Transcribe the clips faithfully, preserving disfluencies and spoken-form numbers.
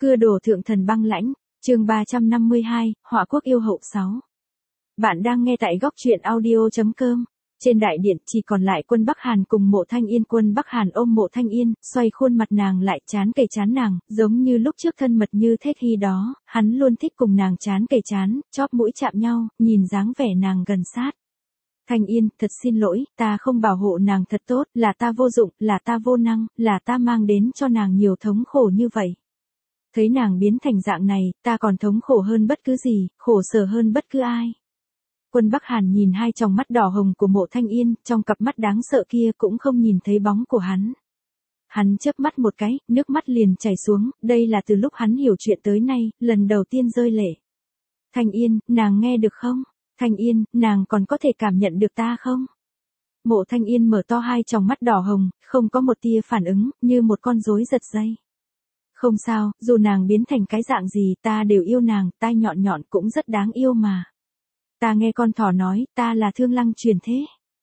Cưa đổ thượng thần băng lãnh, chương ba trăm năm mươi hai, Họa quốc yêu hậu sáu. Bạn đang nghe tại góc truyện audio.com. Trên đại điện chỉ còn lại Quân Bắc Hàn cùng Mộ Thanh Yên. Quân Bắc Hàn ôm Mộ Thanh Yên, xoay khuôn mặt nàng lại, trán kề trán nàng, giống như lúc trước thân mật như thế khi đó, hắn luôn thích cùng nàng trán kề trán, chóp mũi chạm nhau, nhìn dáng vẻ nàng gần sát. Thanh Yên, thật xin lỗi, ta không bảo hộ nàng thật tốt, là ta vô dụng, là ta vô năng, là ta mang đến cho nàng nhiều thống khổ như vậy. Thấy nàng biến thành dạng này, ta còn thống khổ hơn bất cứ gì, khổ sở hơn bất cứ ai. Quân Bắc Hàn nhìn hai tròng mắt đỏ hồng của Mộ Thanh Yên, trong cặp mắt đáng sợ kia cũng không nhìn thấy bóng của hắn. Hắn chớp mắt một cái, nước mắt liền chảy xuống, đây là từ lúc hắn hiểu chuyện tới nay, lần đầu tiên rơi lệ. Thanh Yên, nàng nghe được không? Thanh Yên, nàng còn có thể cảm nhận được ta không? Mộ Thanh Yên mở to hai tròng mắt đỏ hồng, không có một tia phản ứng, như một con rối giật dây. Không sao, dù nàng biến thành cái dạng gì ta đều yêu nàng, tai nhọn nhọn cũng rất đáng yêu mà. Ta nghe con thỏ nói, ta là Thương Lăng truyền thế.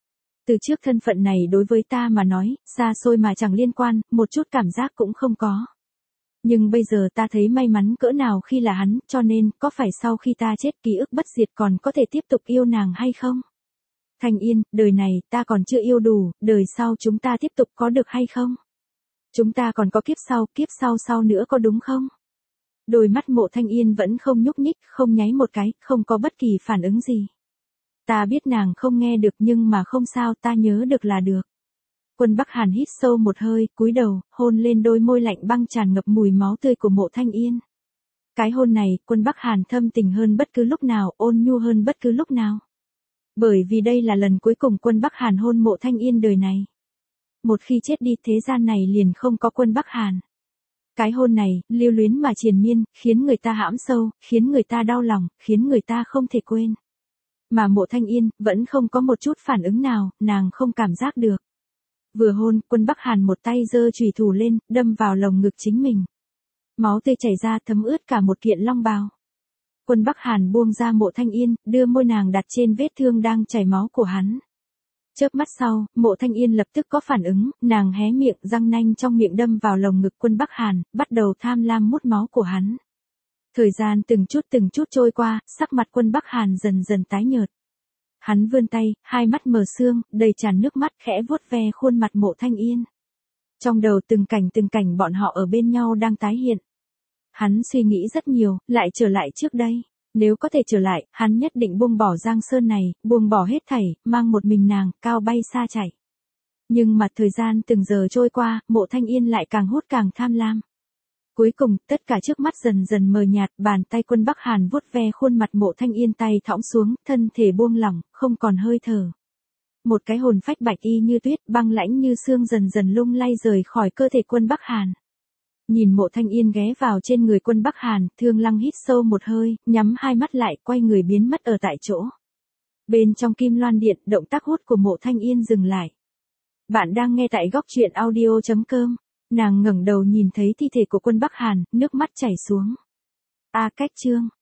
Từ trước thân phận này đối với ta mà nói, xa xôi mà chẳng liên quan, một chút cảm giác cũng không có. Nhưng bây giờ ta thấy may mắn cỡ nào khi là hắn, cho nên, có phải sau khi ta chết ký ức bất diệt còn có thể tiếp tục yêu nàng hay không? Thanh Yên, đời này, ta còn chưa yêu đủ, đời sau chúng ta tiếp tục có được hay không? Chúng ta còn có kiếp sau, kiếp sau sau nữa có đúng không? Đôi mắt Mộ Thanh Yên vẫn không nhúc nhích, không nháy một cái, không có bất kỳ phản ứng gì. Ta biết nàng không nghe được nhưng mà không sao, ta nhớ được là được. Quân Bắc Hàn hít sâu một hơi, cúi đầu, hôn lên đôi môi lạnh băng tràn ngập mùi máu tươi của Mộ Thanh Yên. Cái hôn này, Quân Bắc Hàn thâm tình hơn bất cứ lúc nào, ôn nhu hơn bất cứ lúc nào. Bởi vì đây là lần cuối cùng Quân Bắc Hàn hôn Mộ Thanh Yên đời này. Một khi chết đi thế gian này liền không có Quân Bắc Hàn. Cái hôn này, lưu luyến mà triền miên, khiến người ta hãm sâu, khiến người ta đau lòng, khiến người ta không thể quên. Mà Mộ Thanh Yên, vẫn không có một chút phản ứng nào, nàng không cảm giác được. Vừa hôn, Quân Bắc Hàn một tay giơ chùy thủ lên, đâm vào lồng ngực chính mình. Máu tươi chảy ra thấm ướt cả một kiện long bào. Quân Bắc Hàn buông ra Mộ Thanh Yên, đưa môi nàng đặt trên vết thương đang chảy máu của hắn. Chớp mắt sau, Mộ Thanh Yên lập tức có phản ứng, nàng hé miệng, răng nanh trong miệng đâm vào lồng ngực Quân Bắc Hàn, bắt đầu tham lam mút máu của hắn. Thời gian từng chút từng chút trôi qua, sắc mặt Quân Bắc Hàn dần dần tái nhợt. Hắn vươn tay, hai mắt mờ sương, đầy tràn nước mắt, khẽ vuốt ve khuôn mặt Mộ Thanh Yên. Trong đầu từng cảnh từng cảnh bọn họ ở bên nhau đang tái hiện. Hắn suy nghĩ rất nhiều, lại trở lại trước đây. Nếu có thể trở lại, hắn nhất định buông bỏ Giang Sơn này, buông bỏ hết thảy, mang một mình nàng, cao bay xa chạy. Nhưng mà thời gian từng giờ trôi qua, Mộ Thanh Yên lại càng hút càng tham lam. Cuối cùng, tất cả trước mắt dần dần mờ nhạt, bàn tay Quân Bắc Hàn vuốt ve khuôn mặt Mộ Thanh Yên, tay thõng xuống, thân thể buông lỏng, không còn hơi thở. Một cái hồn phách bạch y như tuyết, băng lãnh như xương dần dần lung lay rời khỏi cơ thể Quân Bắc Hàn. Nhìn Mộ Thanh Yên ghé vào trên người Quân Bắc Hàn, Thương Lăng hít sâu một hơi, nhắm hai mắt lại, quay người biến mất ở tại chỗ. Bên trong Kim Loan Điện, động tác hút của Mộ Thanh Yên dừng lại. Bạn đang nghe tại góc truyện audio.com. Nàng ngẩng đầu nhìn thấy thi thể của Quân Bắc Hàn, nước mắt chảy xuống. A Cách chương